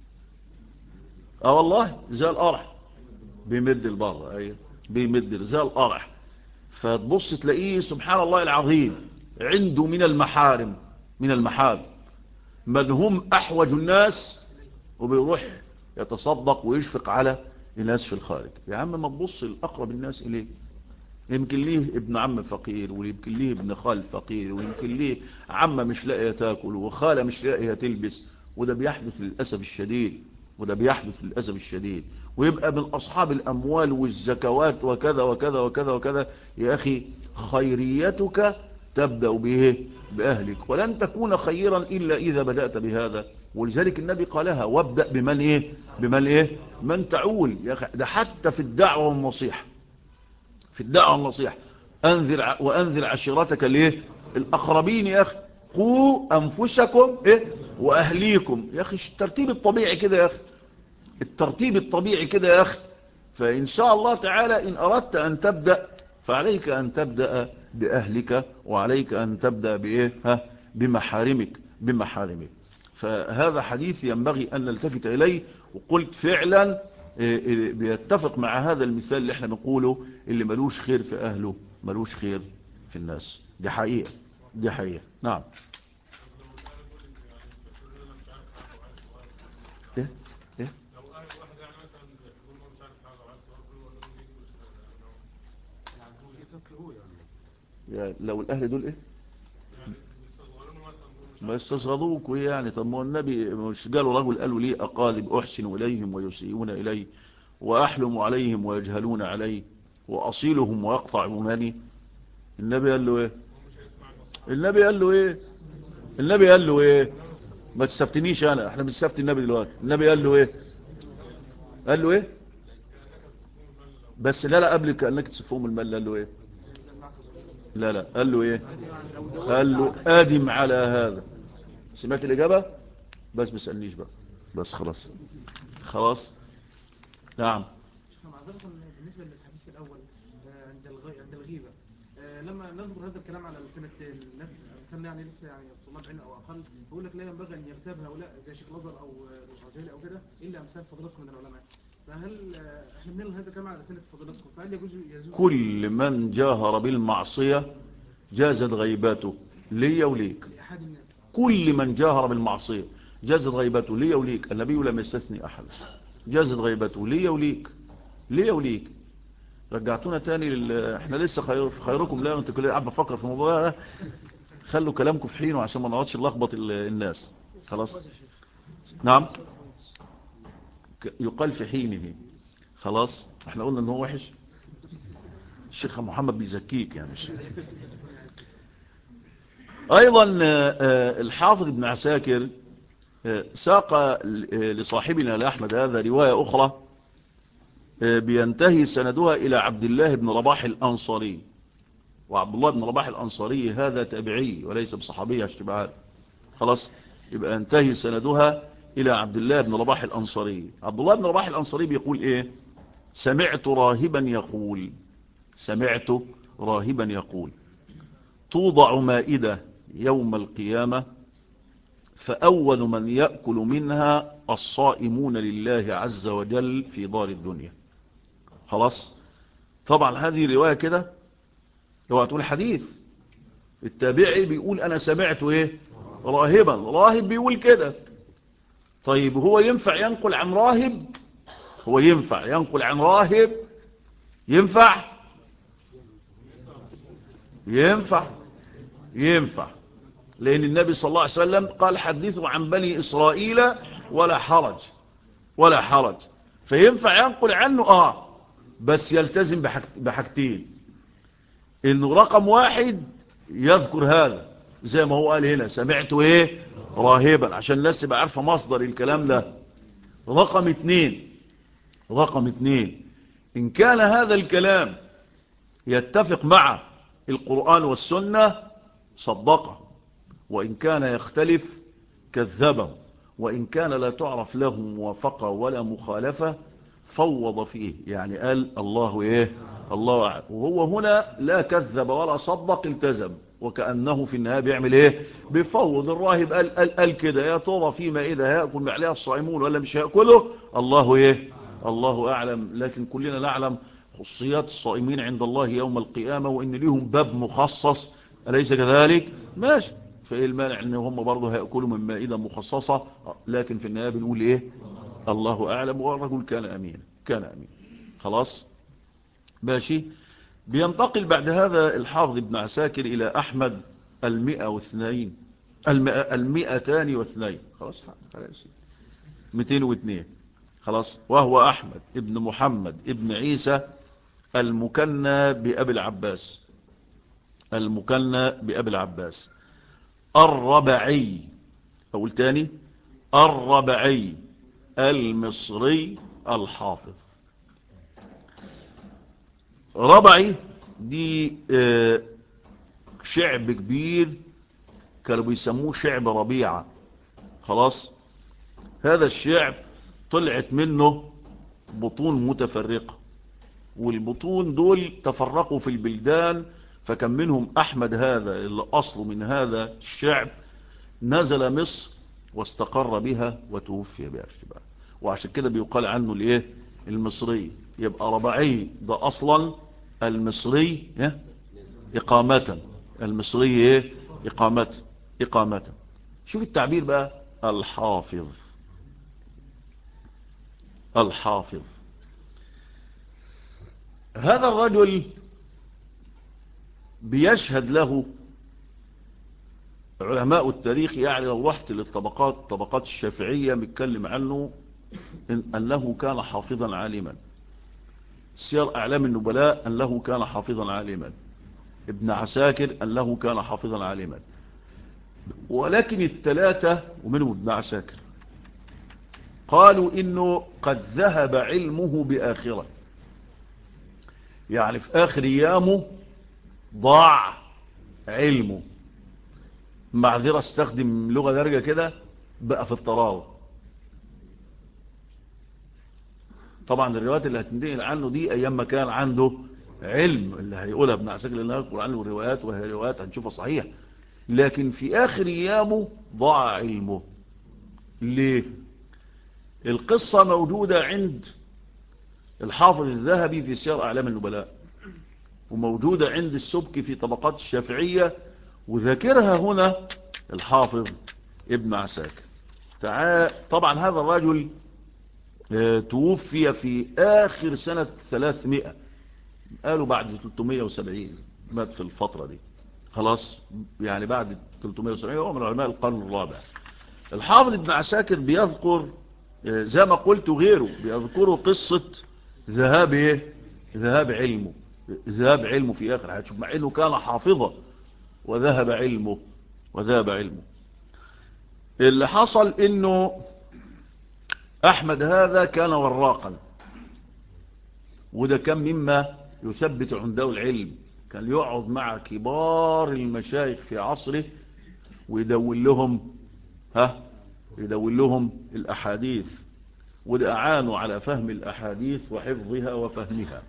والله زي القرع، بيمد البر، أيوه بيمد زي القرع. فتبص تلاقيه سبحان الله العظيم عنده من المحارم، من المحارم من هم أحوج الناس، وبيروح يتصدق ويشفق على الناس في الخارج. يا عم ما تبص الأقرب الناس إليه، يمكن ليه ابن عم فقير، ويمكن ليه ابن خال فقير، ويمكن ليه عمة مش لاقية تاكل، وخالة مش لاقية تلبس. وده بيحدث للأسف الشديد، وده بيحدث للأسف الشديد. ويبقى من أصحاب الأموال والزكوات وكذا وكذا وكذا وكذا. يا أخي خيريتك تبدأ به بأهلك، ولن تكون خيرا إلا إذا بدأت بهذا. ولذلك النبي قالها وابدأ بمن إيه؟ بمن إيه؟ من تعول. يا أخي ده حتى في الدعوة والنصيحة، في الدعوة والنصيحة وأنذر عشيرتك الايه؟ الأقربين. يا أخي قوا أنفسكم إيه؟ وأهليكم. يا أخي الترتيب الطبيعي كده يا أخي، الترتيب الطبيعي كده يا أخي. فإن شاء الله تعالى إن أردت أن تبدأ فعليك أن تبدأ بأهلك، وعليك أن تبدأ بإيه؟ بمحارمك، بمحارمك. فهذا حديث ينبغي أن نلتفت إليه. وقلت فعلا بيتفق مع هذا المثال اللي احنا بنقوله، اللي ملوش خير في أهله ملوش خير في الناس. دي حقيقة، دي حقيقة. نعم. ايه ايه يعني لو الأهل دول ايه ما يستصغروك يعني. طب ما النبي مش قالوا رجل قالوا لي أقالب أحسن إليهم ويسيئون إلي، وأحلم عليهم ويجهلون علي، وأصيلهم ويقطعونني. النبي قال له ايه؟ النبي قال له ايه؟ النبي قال له ايه؟ ما تستفتنيش انا، احنا بنستفتي النبي دلوقتي. النبي قال له ايه؟ قال له ايه؟ بس لا قبل كأنك تسفهم المال قال له ايه؟ لا قال له ايه؟ قال له ادم على هذا. سمعت الاجابة؟ بس ما تسالنيش بقى، بس خلاص خلاص. نعم. معذرة بالنسبة للحديث الأول عند الغيبة، لما نذكر هذا الكلام على لسنة الناس مثلا يعني لسه يعني طلاب علم أو أقل، بقول لك لا ينبغي أن يغتاب هؤلاء زي شيخ الأزهر أو الغزالي أو كده إلا أمثال فضلاتكم من العلماء. فهل احنا بنعمل هذا الكلام على لسنة فضلاتكم؟ فهل يجوز كل من جاهر بالمعصية جازت غيباته لي وليك. لأحد الناس؟ كل من جاهر بالمعصية جازت غيبته لي وليك. النبي لم يستثني أحد. جازت غيبته لي وليك، لي وليك. رجعتونا تاني احنا لسه خيركم. لا انت كل قاعد بفكر في الموضوع ده. خلوا كلامكم في حينه عشان ما نقعدش نلخبط الناس. خلاص. نعم. يقال في حينه. خلاص احنا قلنا ان هو وحش. الشيخ محمد بيزكيك يعني. ايضا الحافظ ابن عساكر ساق لصاحبنا لأحمد هذا رواية أخرى بينتهي سندها إلى عبد الله بن رباح الأنصاري. وعبد الله بن رباح الأنصاري هذا تابعي وليس بصحابي اشتباهات. خلاص يبقى ينتهي سندها إلى عبد الله بن رباح الأنصاري. عبد الله بن رباح الأنصاري بيقول إيه؟ سمعت راهبا يقول، سمعت راهبا يقول توضع مائدة يوم القيامة فأول من يأكل منها الصائمون لله عز وجل في دار الدنيا. خلاص. طبعا هذه رواية كده لو هتقول حديث. التابعي بيقول أنا سمعت إيه؟ راهبا. راهب بيقول كده. طيب هو ينفع ينقل عن راهب؟ هو ينفع ينقل عن راهب؟ ينفع ينفع ينفع. لأن النبي صلى الله عليه وسلم قال حدثوا عن بني إسرائيل ولا حرج، ولا حرج. فينفع ينقل عنه بس يلتزم بحاجتين. انه رقم واحد يذكر هذا زي ما هو قال هنا سمعت ايه؟ راهبا، عشان الناس تبقى عارفه مصدر الكلام ده. رقم اتنين ان كان هذا الكلام يتفق مع القرآن والسنة صدقه، وإن كان يختلف كذبه، وإن كان لا تعرف له موافقة ولا مخالفة فوض فيه، يعني قال الله إيه، الله أعلم. وهو هنا لا كذب ولا صدق، التزم، وكأنه في النهاية بيعمل إيه، بيفوض. الراهب قال كده، يا ترى فيما إذا هيأكل عليها الصائمون ولا مش هيأكله، الله إيه، الله أعلم. لكن كلنا نعلم خصوصيات الصائمين عند الله يوم القيامة، وإن ليهم باب مخصص، أليس كذلك؟ ماشي. فإيه المانع إن هم برضه هيأكلوا من مائدة مخصصة، لكن في النهاية بنقول إيه، الله أعلم. والرجل كان أمين، كان أمين. خلاص ماشي. بينتقل بعد هذا الحافظ ابن عساكر إلى أحمد 102، 202. خلاص 202. خلاص. وهو أحمد ابن محمد ابن عيسى المكنى بأبي العباس، المكنى بأبي العباس الربعي، أقول تاني، الربعي المصري الحافظ. ربعي دي شعب كبير كانوا بيسموه شعب ربيعة. خلاص. هذا الشعب طلعت منه بطون متفرقة، والبطون دول تفرقوا في البلدان، فكان منهم أحمد هذا اللي أصله من هذا الشعب، نزل مصر واستقر بها وتوفي بها اشتباه، وعشان كده بيقال عنه الايه، المصري. يبقى ربعي ده اصلا المصري اقامة، المصري ايه، اقامة، اقامة. شوف التعبير بقى، الحافظ، الحافظ. هذا الرجل بيشهد له علماء التاريخ، يعني لو رحت للطبقات، طبقات الشافعية بيتكلم عنه أنه كان حافظا عالما. سير أعلام النبلاء أنه كان حافظا عالما. ابن عساكر أنه كان حافظا عالما. ولكن الثلاثة ومنهم ابن عساكر قالوا إنه قد ذهب علمه بآخرة، يعني في آخر أيامه ضاع علمه. معذرة استخدم لغة درجة كده، بقى في الطراوة. طبعا الروايات اللي هتنتقل عنه دي أيام ما كان عنده علم، اللي هيقولها ابن عساكر لأنه يقول عنه الروايات، وهي روايات هنشوفها صحيح. لكن في آخر أيامه ضاع علمه. ليه؟ القصة موجودة عند الحافظ الذهبي في سير أعلام النبلاء، وموجودة عند السبكي في طبقات الشافعية، وذكرها هنا الحافظ ابن عساكر. طبعا هذا الرجل توفي في آخر سنة 300، قالوا بعد 370 مات في الفترة دي. خلاص، يعني بعد 370، هو من علماء القرن الرابع. الحافظ ابن عساكر بيذكر زي ما قلت غيره، بيذكروا قصة ذهاب ايه، ذهاب علمه، ذهاب علمه في آخر حياته، مع انه كان حافظا وذهب علمه، وذهب علمه. اللي حصل انه احمد هذا كان وراقا، وده كان مما يثبت عنده العلم. كان يقعد مع كبار المشايخ في عصره ويدون لهم يدون لهم الأحاديث، وده أعانوا على فهم الأحاديث وحفظها وفهمها.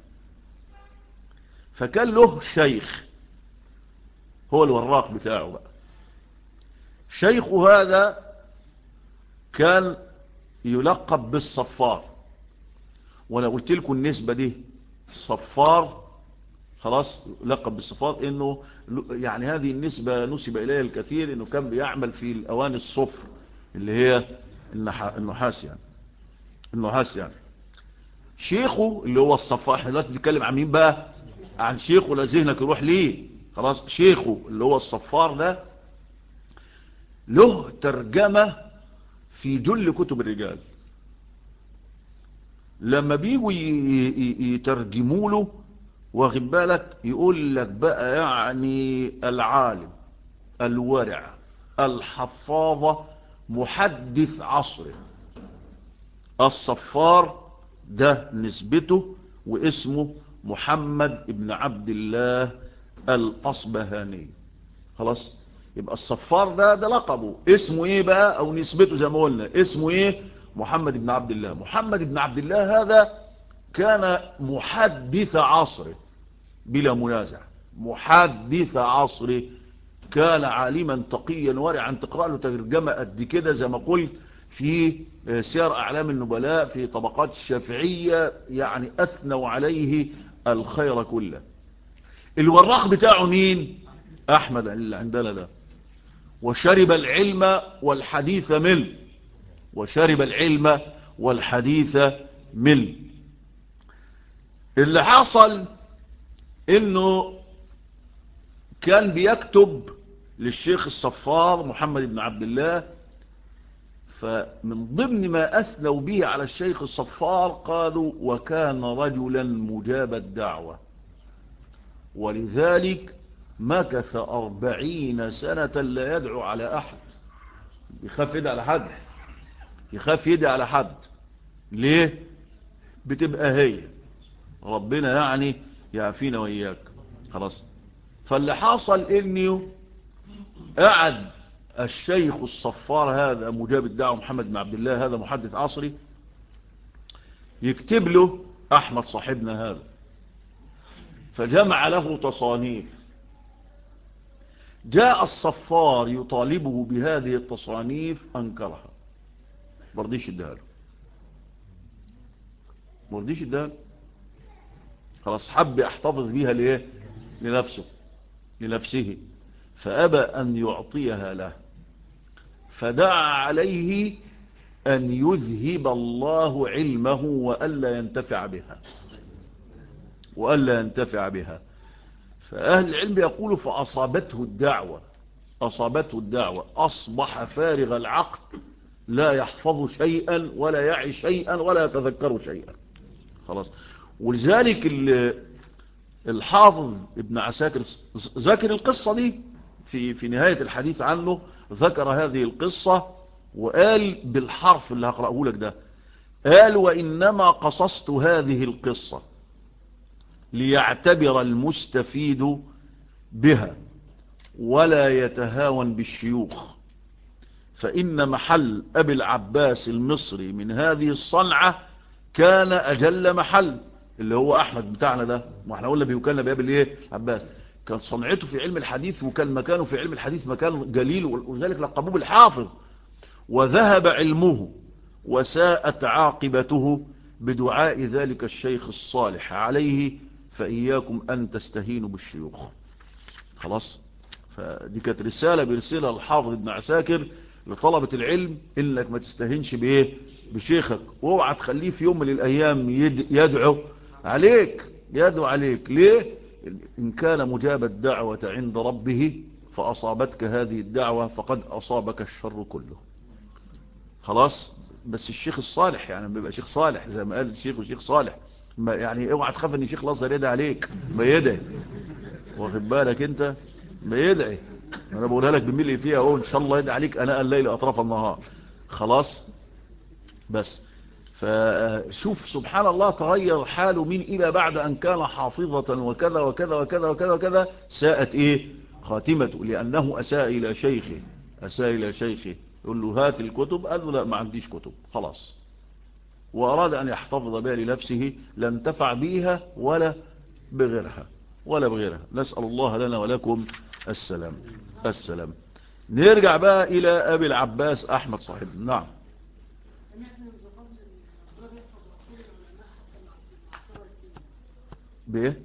فكان له شيخ هو الوراق بتاعه بقى. شيخه هذا كان يلقب بالصفار، وانا قلت لكم النسبة دي، صفار، خلاص، لقب بالصفار، انه يعني هذه النسبة نسب اليها الكثير، انه كان بيعمل في الاواني الصفر اللي هي النحاس، يعني النحاس. يعني شيخه اللي هو الصفار، احنا دلوقتي بنتكلم عن مين بقى، عن شيخه، لا ذهنك يروح ليه. خلاص، شيخه اللي هو الصفار ده له ترجمة في جل كتب الرجال. لما بيجوا يترجموا له، واخد بالك، يقول لك بقى يعني العالم الورع الحفاظة محدث عصره الصفار، ده نسبته واسمه محمد ابن عبد الله الأصبهاني. خلاص، يبقى الصفار ده لقبه. اسمه ايه بقى او نسبته زي ما قلنا؟ اسمه ايه؟ محمد بن عبد الله. محمد بن عبد الله هذا كان محدث عصره بلا منازع، محدث عصره. كان عالما تقيا ورعا، تقرأ له ترجمة قد كده زي ما قلت في سير أعلام النبلاء، في طبقات الشافعية، يعني أثنوا عليه الخير كله. الوراق بتاعه مين؟ أحمد اللي عندنا ده. وشرب العلم والحديث منه، وشرب العلم والحديث منه. اللي حصل انه كان بيكتب للشيخ الصفار محمد بن عبد الله، فمن ضمن ما أثنوا به على الشيخ الصفار قالوا وكان رجلا مجاب الدعوة، ولذلك مكث 40 سنة لا يدعو على أحد. يخاف يدعي على حد، يخاف يدعي على حد. ليه؟ بتبقى هي ربنا يعني يعافينا وإياك. خلاص. فاللي حصل انه قعد الشيخ الصفار هذا مجاب الدعوة محمد بن عبد الله هذا محدث عصري يكتب له أحمد صاحبنا هذا، فجمع له تصانيف. جاء الصفار يطالبه بهذه التصانيف، أنكرها، مرضيش اداها له، مرضيش اداها له. خلاص، حب يحتفظ بيها ليه؟ لنفسه، فأبى أن يعطيها له، فدعا عليه أن يذهب الله علمه وألا ينتفع بها، وألا ينتفع بها. فأهل العلم يقولوا فأصابته الدعوة، أصابته الدعوة، أصبح فارغ العقل، لا يحفظ شيئا ولا يعي شيئا ولا يتذكر شيئا. خلاص. ولذلك الحافظ ابن عساكر ذكر القصة دي في نهاية الحديث عنه، ذكر هذه القصة وقال بالحرف اللي هقرأه لك ده، قال وإنما قصصت هذه القصة ليعتبر المستفيد بها ولا يتهاون بالشيوخ، فإن محل أبي العباس المصري من هذه الصنعة كان أجل محل، اللي هو أحمد بتاعنا ده، ما احنا قلنا بيوكلنا بأبي الايه عباس. كان صنعته في علم الحديث وكان مكانه في علم الحديث مكان جليل، ولذلك لقبوه بالحافظ. وذهب علمه وساءت عاقبته بدعاء ذلك الشيخ الصالح عليه، فإياكم أن تستهينوا بالشيوخ. خلاص. فدي كانت رسالة بيرسلها الحافظ ابن عساكر لطلبة العلم، إنك ما تستهينش بإيه؟ بشيخك، واوعى تخليه في يوم من الأيام يدعو عليك، يدعو عليك. ليه؟ إن كان مجاب الدعوة عند ربه فأصابتك هذه الدعوة فقد أصابك الشر كله. خلاص. بس الشيخ الصالح يعني بيبقى شيخ صالح زي ما قال الشيخ وشيخ صالح، ما يعني اوعى تخاف ان شيخ الازهر يدعي عليك، ما يدعي، واخد بالك انت، ما يدعي. انا بقولها لك بملء فيها اهو، ان شاء الله يدعي عليك اناء الليل اطراف النهار. خلاص. بس فشوف سبحان الله تغير حاله من الى بعد ان كان حافظة وكذا وكذا وكذا وكذا وكذا، ساءت ايه خاتمته، لانه اساء الى شيخه، اساء الى شيخه. يقول له هات الكتب، قال له لا ما عنديش كتب. خلاص. واراد ان يحتفظ بها لنفسه، لا انتفع بيها ولا بغيرها، ولا بغيرها. نسأل الله لنا ولكم السلام. السلام. نرجع بقى الى ابي العباس احمد صاحبنا. نعم. بايه؟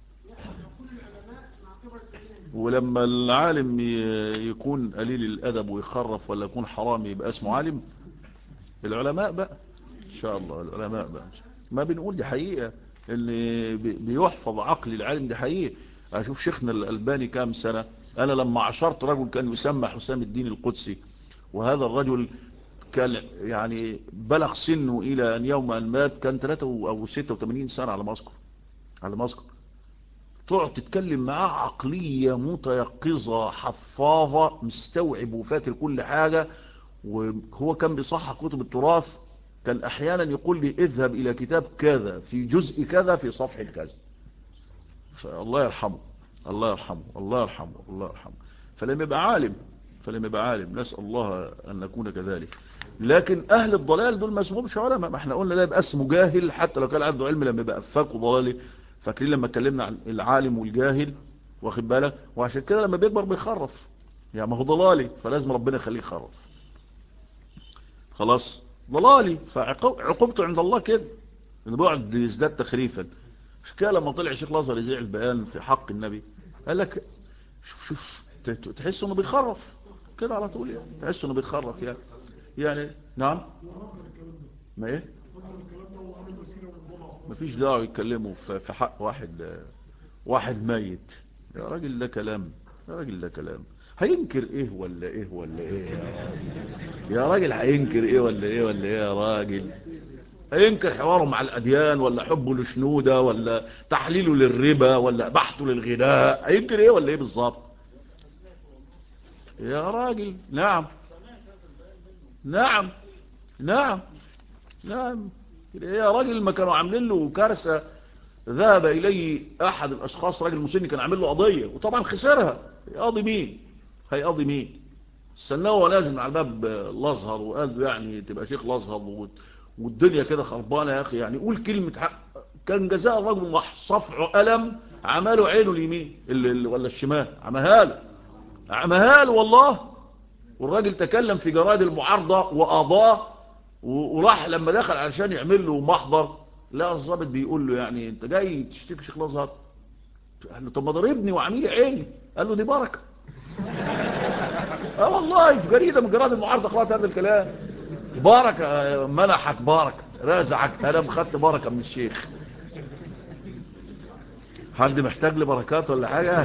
ولما العالم يكون قليل الادب ويخرف ولا يكون حرامي يبقى اسمه عالم؟ العلماء بقى ان شاء الله، العلماء بقى. ما بنقول دي حقيقة اللي بيحفظ عقل العالم، دي حقيقة. اشوف شيخنا الألباني كام سنة، انا لما عشرت رجل كان يسمى حسام الدين القدسي، وهذا الرجل كان يعني بلغ سنه الى ان يوم ان مات كان 3 أو 86 سنة على ما اذكر، على ما اذكر. تقعد تتكلم معاه عقلية متيقظة حفاظة، مستوعب وفاكر كل حاجة. وهو كان بيصحح كتب التراث، كان احيانا يقول لي اذهب الى كتاب كذا في جزء كذا في صفحة كذا. فالله يرحمه، الله يرحمه، الله يرحمه، الله يرحمه. فلم يبقى عالم. نسأل الله أن نكون كذلك. لكن أهل الضلال دول ما اسمهمش علماء. ما احنا قلنا ده يبقى اسمه جاهل حتى لو كان عنده علم لما يبقى أفاك وضلالي. فاكرين لما اتكلمنا عن العالم والجاهل، واخد بالك؟ وعشان كده لما بيكبر بيخرف، يعني ما هو ضلالي فلازم ربنا يخليه يخرف. خلاص ضلالي فعقوبته عند الله كده انه بيقعد يزداد تخريفا. مش كده لما طلع الشيخ الازهر يذيع البيان في حق النبي قال لك شوف تحس انه بيخرف كده على طول، يعني تحس انه بيخرف يعني نعم. ما ايه مفيش داعي يتكلموا في حق واحد ميت. يا راجل ده كلام، يا راجل ده كلام. هينكر ايه ولا ايه ولا ايه يا راجل هينكر ايه ولا ايه ولا ايه يا راجل؟ هينكر حواره مع الاديان ولا حبه لشنوده ولا تحليله للربا ولا بحثه للغناء؟ هينكر ايه ولا ايه بالظبط يا راجل؟ نعم نعم نعم نعم. يا راجل ما كانوا عاملين له كارثه، ذهب إليه أحد الأشخاص راجل مسن كان عامل له قضية وطبعا خسرها. هيقضي مين؟ استناه وهو نازل على الباب الأزهر وقال له يعني تبقى شيخ الأزهر والدنيا كده خربانة يا أخي، يعني قول كلمة حق. كان جزاء الرجل صفعه ألم عمله عينه اليمين ولا الشمال، عمها له والله. والراجل تكلم في جرائد المعارضة وقضاه وراح لما دخل علشان يعمل له محضر لا الضابط بيقول له يعني انت جاي تشتكي شيخ الازهر؟ قال له طب ما ضربني وعميل عيني. قال له دي بركه. والله في جريده من جرائد المعارضه قرات هذا الكلام. بركه منحك، بركه رازعك، انا خدت بركه من الشيخ. حد محتاج لبركات ولا حاجه؟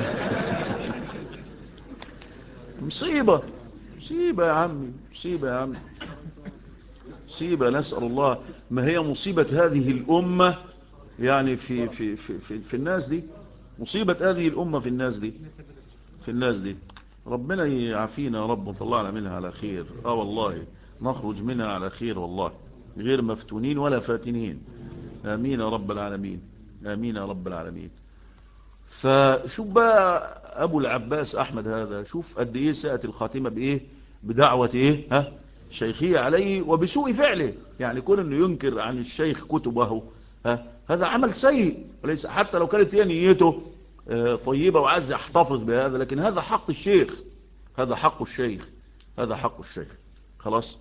مصيبه يا عمي، مصيبه يا عمي، مصيبه. نسال الله. ما هي مصيبه هذه الامه يعني في الناس دي، مصيبة هذه الأمة في الناس دي. ربنا يعافينا يا رب وطلعنا منها على خير. والله نخرج منها على خير والله، غير مفتونين ولا فاتنين. آمين يا رب العالمين، آمين يا رب العالمين. فشوف بقى أبو العباس أحمد هذا، شوف قد إيه ساءت الخاتمة بإيه، بدعوة إيه شيخية عليه وبسوء فعله. يعني كون أنه ينكر عن الشيخ كتبه هذا عمل سيء، وليس حتى لو كانت هي نيته طيبة وعايز يحتفظ بهذا، لكن هذا حق الشيخ، هذا حق الشيخ. خلاص.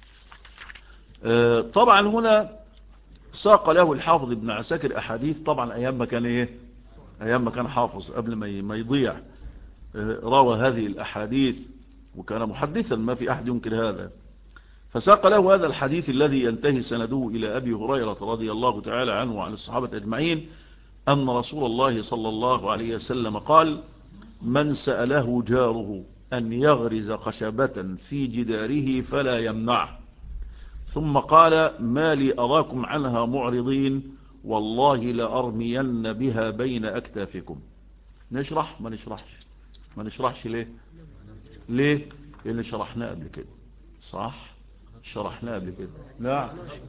طبعا هنا ساق له الحافظ ابن عساكر أحاديث، طبعا أيام ما كان حافظ قبل ما يضيع. روى هذه الأحاديث وكان محدثا، ما في أحد ينكر هذا. فساق له هذا الحديث الذي ينتهي سنده إلى أبي هريرة رضي الله تعالى عنه وعن الصحابة أجمعين أن رسول الله صلى الله عليه وسلم قال: من سأله جاره أن يغرز خشبة في جداره فلا يمنعه. ثم قال: ما لي أراكم عنها معرضين، والله لأرمين بها بين أكتافكم. نشرح ما نشرحش ليه لأن شرحناه قبل كده. صح، شرحناه قبل كده. لا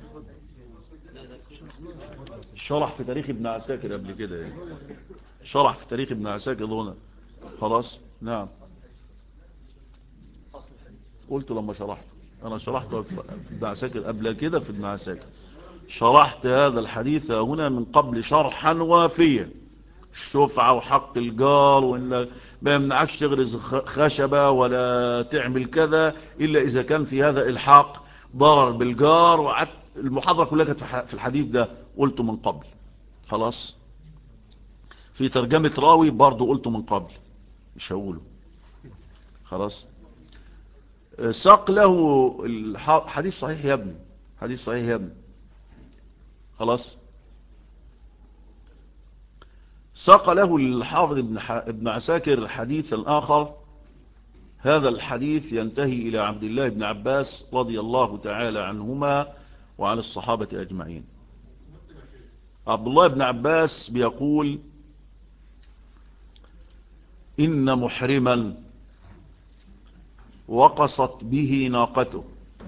شرح في تاريخ ابن عساكر قبل كده يعني. شرح في تاريخ ابن عساكر هنا. خلاص. نعم قلت لما شرحت، انا شرحت في ابن عساكر قبل كده. في ابن عساكر شرحت هذا الحديث هنا من قبل شرحا وافيا. الشفعة وحق الجار، وان ما يمنعكش تغرز خشبة ولا تعمل كذا الا اذا كان في هذا الحاق ضرر بالجار. وقعدت المحاضرة كلها كانت في الحديث ده، قلته من قبل. خلاص. في ترجمة راوي برضو قلته من قبل، مش هقوله. خلاص. ساق له حديث صحيح يا ابني، حديث صحيح يا ابني. خلاص. ساق له الحافظ ابن عساكر حديثا آخر. هذا الحديث ينتهي إلى عبد الله بن عباس رضي الله تعالى عنهما وعن الصحابة أجمعين. عبد الله بن عباس بيقول: إن محرما وقصت به ناقته،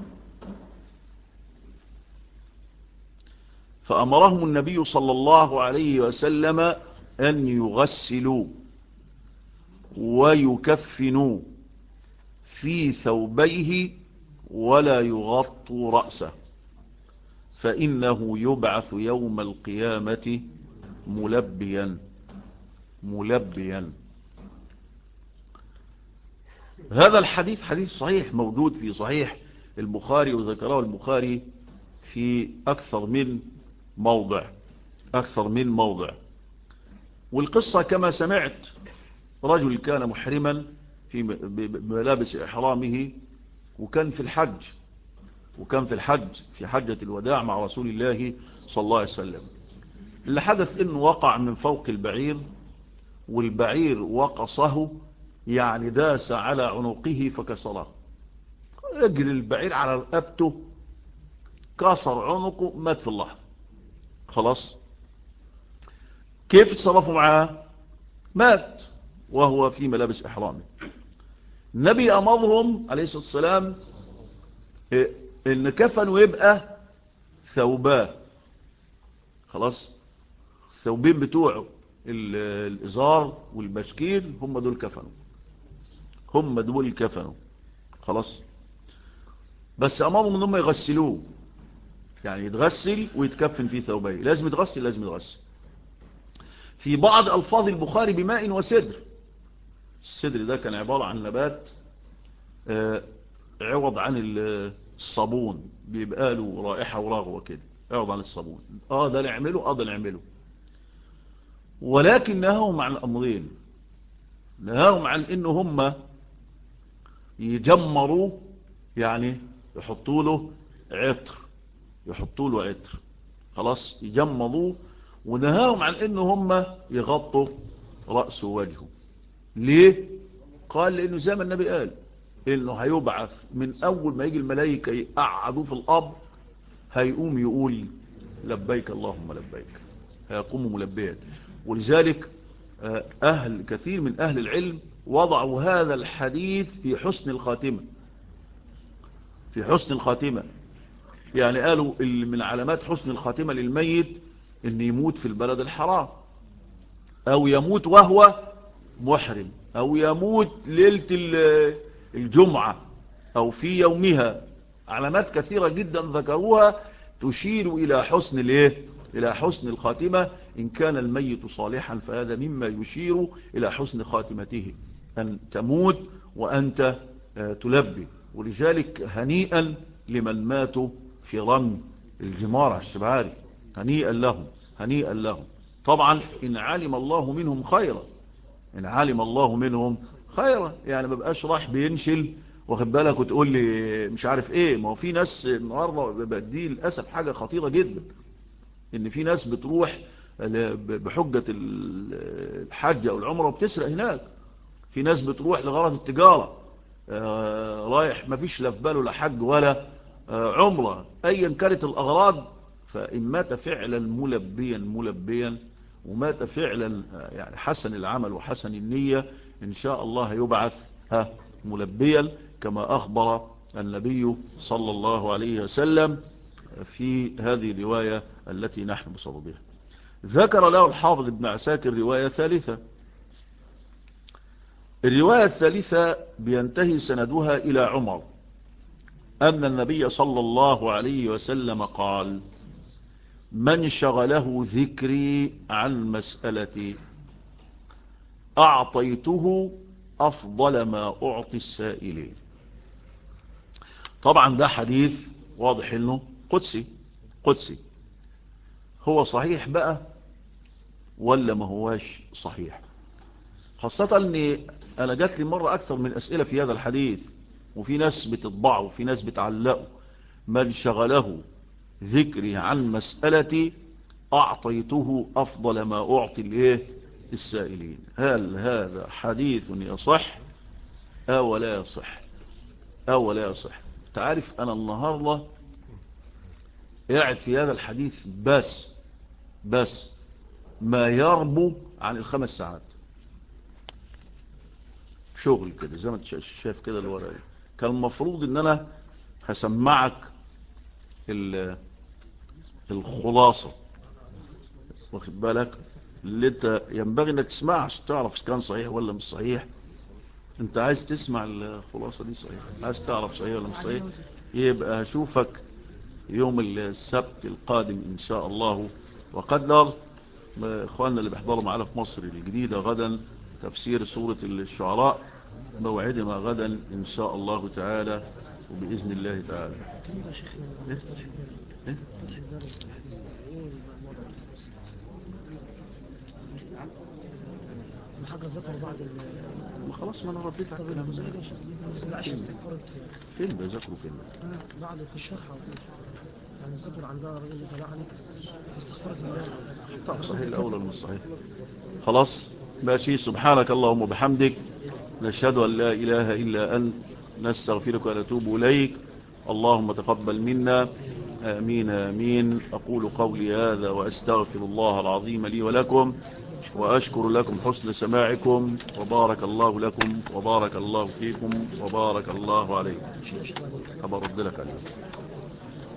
فأمرهم النبي صلى الله عليه وسلم أن يغسلوا، ويكفن في ثوبيه ولا يغطوا رأسه فإنه يبعث يوم القيامة ملبيا. هذا الحديث حديث صحيح موجود في صحيح البخاري، وذكره البخاري في أكثر من موضع. والقصة كما سمعت، رجل كان محرما في ملابس إحرامه، وكان في الحج في حجة الوداع مع رسول الله صلى الله عليه وسلم. اللي حدث انه وقع من فوق البعير، والبعير وقصه، يعني داس على عنقه فكسره. اجل البعير على رقبته، كسر عنقه، مات في اللحظة. خلاص، كيف اتصرفوا معاه؟ مات وهو في ملابس إحرامه. النبي أمرهم عليه الصلاة والسلام إن كفنوا يبقى ثوباه. خلاص، الثوبين بتوعه الإزار والبشكير هم دول كفنوا. خلاص، بس أمرهم إنهم يغسلوه، يعني يتغسل ويتكفن في ثوبيه. لازم يتغسل. في بعض ألفاظ البخاري بماء وسدر. السدر ده كان عبارة عن نبات عوض عن الصابون، بيبقى له رائحة ورغوة كده، عوض عن الصابون. ده نعمله. ولكن نهاهم عن الأمرين. نهاهم عن إنه هم يجمروا، يعني يحطوا له عطر. خلاص، يجمضوا. ونهاهم عن إنه هم يغطوا رأسه ووجهه. ليه؟ قال لأنه زي ما النبي قال إنه هيبعث من أول ما يجي الملائكة يقعدوا في القبر، هيقوم يقول لبيك اللهم لبيك، هيقوم ملبيا. ولذلك كثير من أهل العلم وضعوا هذا الحديث في حسن الخاتمة. يعني قالوا من علامات حسن الخاتمة للميت إن يموت في البلد الحرام، أو يموت وهو محرم، أو يموت ليلة الجمعة أو في يومها. علامات كثيرة جدا ذكروها تشير إلى حسن الخاتمة. إن كان الميت صالحا فهذا مما يشير إلى حسن خاتمته، أن تموت وأنت تلبي. ولذلك هنيئا لمن ماتوا في رمي الجمار على الشبعاري، هنيئا لهم. طبعا إن علم الله منهم خيرا، يعني ما بقاش راح بينشل، واخد بالك، وتقول لي مش عارف ايه. ما هو في ناس النهارده دي للاسف حاجه خطيره جدا، ان في ناس بتروح بحجه الحج او العمره وبتسرق هناك. في ناس بتروح لغرض التجاره، رايح ما فيش لا في باله لا حج ولا عمره، ايا كانت الاغراض. فان مات فعلا ملبيا ومات فعلا يعني حسن العمل وحسن النية، إن شاء الله يبعث ملبيا، كما أخبر النبي صلى الله عليه وسلم في هذه الرواية التي نحن بصددها. ذكر له الحافظ ابن عساكر رواية ثالثة. الرواية الثالثة بينتهي سندها إلى عمر أن النبي صلى الله عليه وسلم قال: من شغله ذكري عن مسألتي أعطيته أفضل ما أعطي السائلين. طبعا ده حديث واضح إنه قدسي. هو صحيح بقى ولا ما هواش صحيح؟ خاصة أني أنا جات لي مرة أكثر من أسئلة في هذا الحديث، وفي ناس بتطبعه وفي ناس بتعلقه: من شغله ذكري عن مسألتي أعطيته أفضل ما أعطي السائلين. هل هذا حديث يصح أو لا يصح؟ تعرف أنا النهاردة قاعد في هذا الحديث بس ما يربو عن 5 ساعات شغل كده، زي ما انت شايف كده الورقة. كان المفروض ان انا هسمعك الخلاصة، واخد بالك، اللي انت ينبغي انك تسمعها عشان تعرف كان صحيح ولا مش صحيح. انت عايز تسمع الخلاصة دي صحيح، عايز تعرف صحيح ولا مش صحيح؟ يبقى هشوفك يوم السبت القادم ان شاء الله وقدر. اخواننا اللي بيحضروا معانا في مصر الجديدة غدا تفسير سورة الشعراء، موعدنا غدا ان شاء الله تعالى وبإذن الله تعالى. إيه؟ إيه؟ حاجة ذكر بعض ما خلاص ما انا رديت على الكلام ده. فين بذكروا فين؟ بعد في الشرح يعني الذكر عندها رجل تبعني استغفرت الله. طب صحيح الاول ولا مش صحيح؟ خلاص ماشي. سبحانك اللهم وبحمدك نشهد ان لا اله الا انت نستغفرك ونتوب اليك. اللهم تقبل منا. آمين آمين. أقول قولي هذا وأستغفر الله العظيم لي ولكم، وأشكر لكم حسن سماعكم، وبارك الله لكم وبارك الله فيكم وبارك الله عليكم. هبقى أرد لك عليه،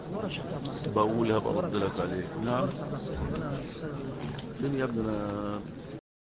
بقولها برد لك عليه. نعم. فين يا ابني؟